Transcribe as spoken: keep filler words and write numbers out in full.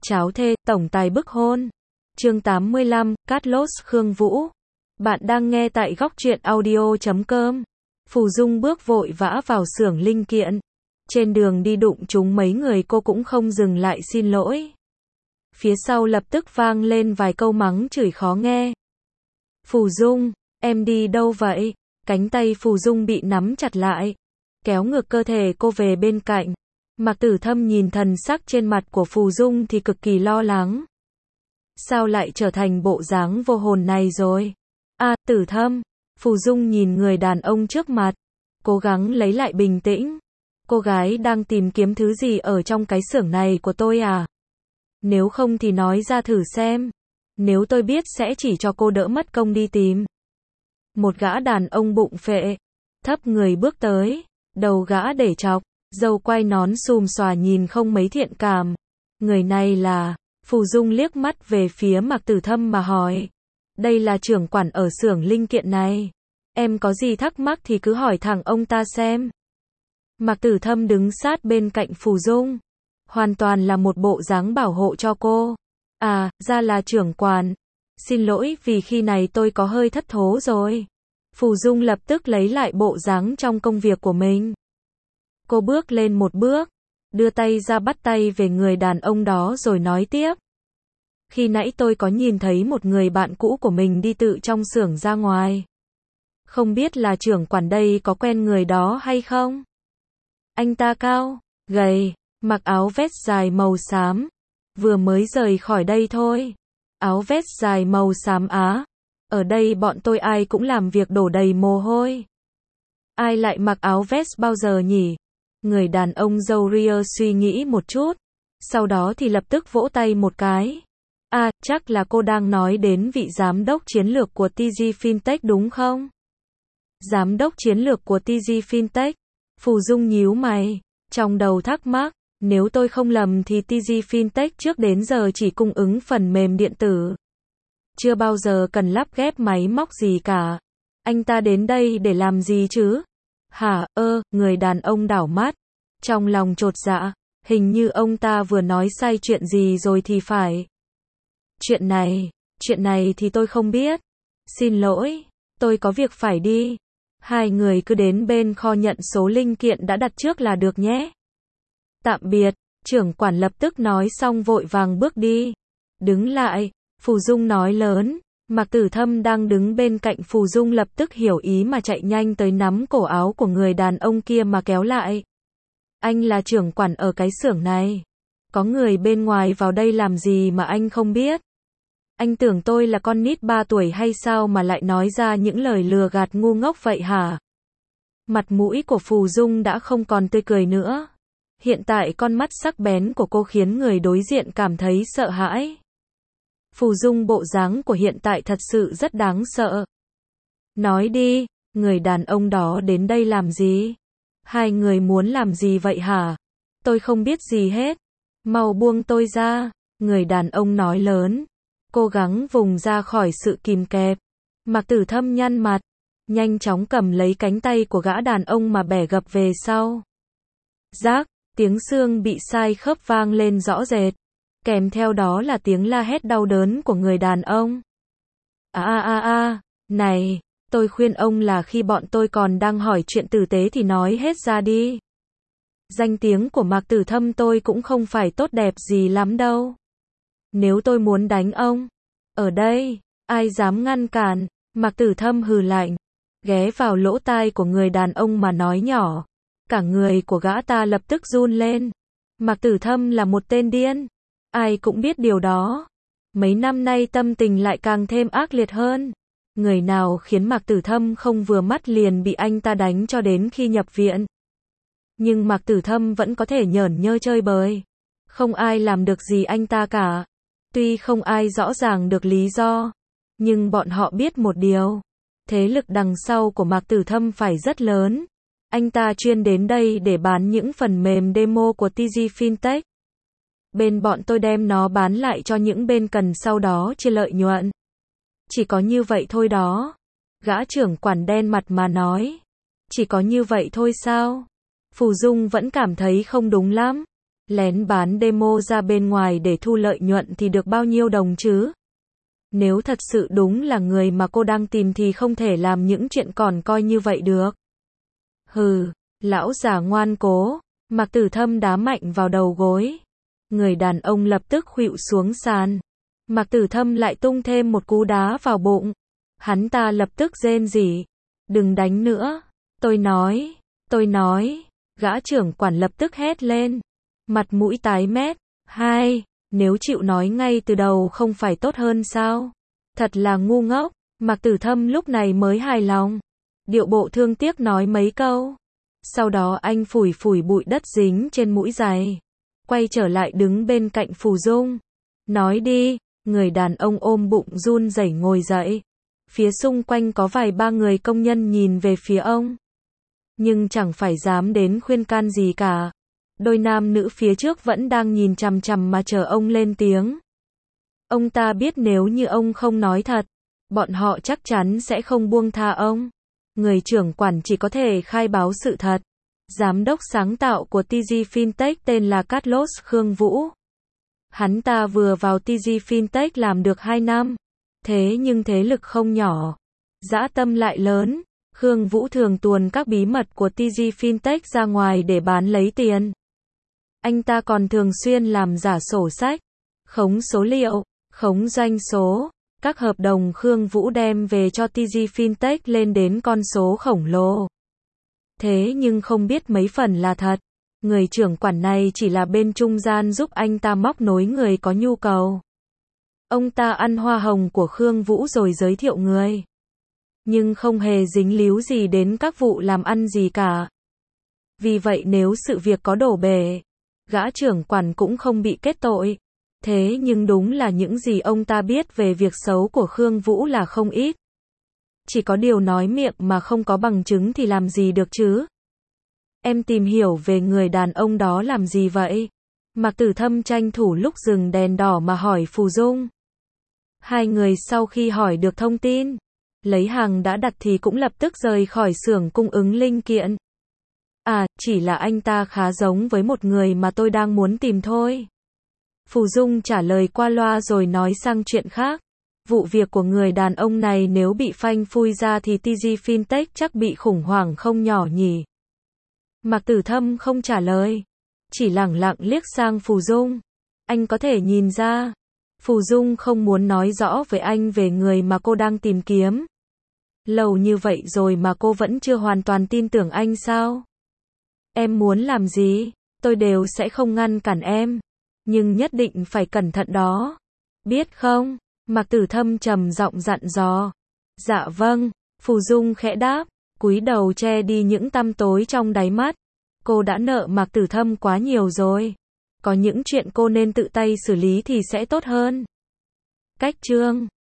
Cháo thê, tổng tài bức hôn. Chương tám mươi lăm, Carlos Khương Vũ. Bạn đang nghe tại góc truyện audio chấm com. Phù Dung bước vội vã vào xưởng linh kiện. Trên đường đi đụng trúng mấy người cô cũng không dừng lại xin lỗi. Phía sau lập tức vang lên vài câu mắng chửi khó nghe. Phù Dung, em đi đâu vậy? Cánh tay Phù Dung bị nắm chặt lại. Kéo ngược cơ thể cô về bên cạnh. Mạc Tử Thâm nhìn thần sắc trên mặt của Phù Dung thì cực kỳ lo lắng. Sao lại trở thành bộ dáng vô hồn này rồi? À, Tử Thâm. Phù Dung nhìn người đàn ông trước mặt. Cố gắng lấy lại bình tĩnh. Cô gái đang tìm kiếm thứ gì ở trong cái xưởng này của tôi à? Nếu không thì nói ra thử xem. Nếu tôi biết sẽ chỉ cho cô đỡ mất công đi tìm. Một gã đàn ông bụng phệ. Thấp người bước tới. Đầu gã để chọc. Dâu quay nón xùm xòa nhìn không mấy thiện cảm. Người này là... Phù Dung liếc mắt về phía Mạc Tử Thâm mà hỏi. Đây là trưởng quản ở xưởng linh kiện này. Em có gì thắc mắc thì cứ hỏi thẳng ông ta xem. Mạc Tử Thâm đứng sát bên cạnh Phù Dung. Hoàn toàn là một bộ dáng bảo hộ cho cô. À, ra là trưởng quản. Xin lỗi vì khi này tôi có hơi thất thố rồi. Phù Dung lập tức lấy lại bộ dáng trong công việc của mình. Cô bước lên một bước. Đưa tay ra bắt tay về người đàn ông đó rồi nói tiếp. Khi nãy tôi có nhìn thấy một người bạn cũ của mình đi tự trong xưởng ra ngoài. Không biết là trưởng quản đây có quen người đó hay không? Anh ta cao, gầy, mặc áo vest dài màu xám. Vừa mới rời khỏi đây thôi. Áo vest dài màu xám á. Ở đây bọn tôi ai cũng làm việc đổ đầy mồ hôi. Ai lại mặc áo vest bao giờ nhỉ? Người đàn ông râu ria suy nghĩ một chút. Sau đó thì lập tức vỗ tay một cái. À, chắc là cô đang nói đến vị giám đốc chiến lược của tê giê Fintech đúng không? Giám đốc chiến lược của tê giê Fintech. Phù Dung nhíu mày. Trong đầu thắc mắc. Nếu tôi không lầm thì tê giê Fintech trước đến giờ chỉ cung ứng phần mềm điện tử. Chưa bao giờ cần lắp ghép máy móc gì cả. Anh ta đến đây để làm gì chứ? Hả, ơ, người đàn ông đảo mắt. Trong lòng chột dạ, hình như ông ta vừa nói sai chuyện gì rồi thì phải. Chuyện này, chuyện này thì tôi không biết. Xin lỗi, tôi có việc phải đi. Hai người cứ đến bên kho nhận số linh kiện đã đặt trước là được nhé. Tạm biệt, trưởng quản lập tức nói xong vội vàng bước đi. Đứng lại, Phù Dung nói lớn. Mạc Tử Thâm đang đứng bên cạnh Phù Dung lập tức hiểu ý mà chạy nhanh tới nắm cổ áo của người đàn ông kia mà kéo lại. Anh là trưởng quản ở cái xưởng này. Có người bên ngoài vào đây làm gì mà anh không biết? Anh tưởng tôi là con nít ba tuổi hay sao mà lại nói ra những lời lừa gạt ngu ngốc vậy hả? Mặt mũi của Phù Dung đã không còn tươi cười nữa. Hiện tại con mắt sắc bén của cô khiến người đối diện cảm thấy sợ hãi. Phù Dung bộ dáng của hiện tại thật sự rất đáng sợ. Nói đi, người đàn ông đó đến đây làm gì? Hai người muốn làm gì vậy hả? Tôi không biết gì hết. Mau buông tôi ra, người đàn ông nói lớn. Cố gắng vùng ra khỏi sự kìm kẹp. Mạc Tử Thâm nhăn mặt. Nhanh chóng cầm lấy cánh tay của gã đàn ông mà bẻ gập về sau. Rác, tiếng xương bị sai khớp vang lên rõ rệt. Kèm theo đó là tiếng la hét đau đớn của người đàn ông. À à à à, này, tôi khuyên ông là khi bọn tôi còn đang hỏi chuyện tử tế thì nói hết ra đi. Danh tiếng của Mạc Tử Thâm tôi cũng không phải tốt đẹp gì lắm đâu. Nếu tôi muốn đánh ông, ở đây, ai dám ngăn cản? Mạc Tử Thâm hừ lạnh, ghé vào lỗ tai của người đàn ông mà nói nhỏ. Cả người của gã ta lập tức run lên. Mạc Tử Thâm là một tên điên. Ai cũng biết điều đó. Mấy năm nay tâm tình lại càng thêm ác liệt hơn. Người nào khiến Mạc Tử Thâm không vừa mắt liền bị anh ta đánh cho đến khi nhập viện. Nhưng Mạc Tử Thâm vẫn có thể nhởn nhơ chơi bời. Không ai làm được gì anh ta cả. Tuy không ai rõ ràng được lý do. Nhưng bọn họ biết một điều. Thế lực đằng sau của Mạc Tử Thâm phải rất lớn. Anh ta chuyên đến đây để bán những phần mềm demo của tê giê Fintech. Bên bọn tôi đem nó bán lại cho những bên cần sau đó chia lợi nhuận. Chỉ có như vậy thôi đó. Gã trưởng quản đen mặt mà nói. Chỉ có như vậy thôi sao? Phù Dung vẫn cảm thấy không đúng lắm. Lén bán demo ra bên ngoài để thu lợi nhuận thì được bao nhiêu đồng chứ? Nếu thật sự đúng là người mà cô đang tìm thì không thể làm những chuyện còn coi như vậy được. Hừ, lão già ngoan cố, Mạc Tử Thâm đá mạnh vào đầu gối. Người đàn ông lập tức khuỵu xuống sàn. Mạc Tử Thâm lại tung thêm một cú đá vào bụng. Hắn ta lập tức rên rỉ. Đừng đánh nữa. Tôi nói, tôi nói. Gã trưởng quản lập tức hét lên. Mặt mũi tái mét. Hai, nếu chịu nói ngay từ đầu không phải tốt hơn sao? Thật là ngu ngốc. Mạc Tử Thâm lúc này mới hài lòng. Điệu bộ thương tiếc nói mấy câu. Sau đó anh phủi phủi bụi đất dính trên mũi giày. Quay trở lại đứng bên cạnh Phù Dung. Nói đi, người đàn ông ôm bụng run rẩy ngồi dậy. Phía xung quanh có vài ba người công nhân nhìn về phía ông. Nhưng chẳng phải dám đến khuyên can gì cả. Đôi nam nữ phía trước vẫn đang nhìn chằm chằm mà chờ ông lên tiếng. Ông ta biết nếu như ông không nói thật, bọn họ chắc chắn sẽ không buông tha ông. Người trưởng quản chỉ có thể khai báo sự thật. Giám đốc sáng tạo của tê giê Fintech tên là Carlos Khương Vũ. Hắn ta vừa vào tê giê Fintech làm được hai năm. Thế nhưng thế lực không nhỏ. Dã tâm lại lớn. Khương Vũ thường tuồn các bí mật của tê giê Fintech ra ngoài để bán lấy tiền. Anh ta còn thường xuyên làm giả sổ sách, khống số liệu, khống doanh số. Các hợp đồng Khương Vũ đem về cho tê giê Fintech lên đến con số khổng lồ. Thế nhưng không biết mấy phần là thật. Người trưởng quản này chỉ là bên trung gian giúp anh ta móc nối người có nhu cầu. Ông ta ăn hoa hồng của Khương Vũ rồi giới thiệu người. Nhưng không hề dính líu gì đến các vụ làm ăn gì cả. Vì vậy nếu sự việc có đổ bể, gã trưởng quản cũng không bị kết tội. Thế nhưng đúng là những gì ông ta biết về việc xấu của Khương Vũ là không ít. Chỉ có điều nói miệng mà không có bằng chứng thì làm gì được chứ? Em tìm hiểu về người đàn ông đó làm gì vậy? Mạc Tử Thâm tranh thủ lúc dừng đèn đỏ mà hỏi Phù Dung. Hai người sau khi hỏi được thông tin, lấy hàng đã đặt thì cũng lập tức rời khỏi xưởng cung ứng linh kiện. À, chỉ là anh ta khá giống với một người mà tôi đang muốn tìm thôi. Phù Dung trả lời qua loa rồi nói sang chuyện khác. Vụ việc của người đàn ông này nếu bị phanh phui ra thì tê giê Fintech chắc bị khủng hoảng không nhỏ nhỉ. Mạc Tử Thâm không trả lời, chỉ lẳng lặng liếc sang Phù Dung. Anh có thể nhìn ra, Phù Dung không muốn nói rõ với anh về người mà cô đang tìm kiếm. Lâu như vậy rồi mà cô vẫn chưa hoàn toàn tin tưởng anh sao? Em muốn làm gì, tôi đều sẽ không ngăn cản em. Nhưng nhất định phải cẩn thận đó. Biết không? Mạc Tử Thâm trầm giọng dặn dò. Dạ vâng, Phù Dung khẽ đáp, cúi đầu che đi những tăm tối trong đáy mắt. Cô đã nợ Mạc Tử Thâm quá nhiều rồi. Có những chuyện cô nên tự tay xử lý thì sẽ tốt hơn. Cách chương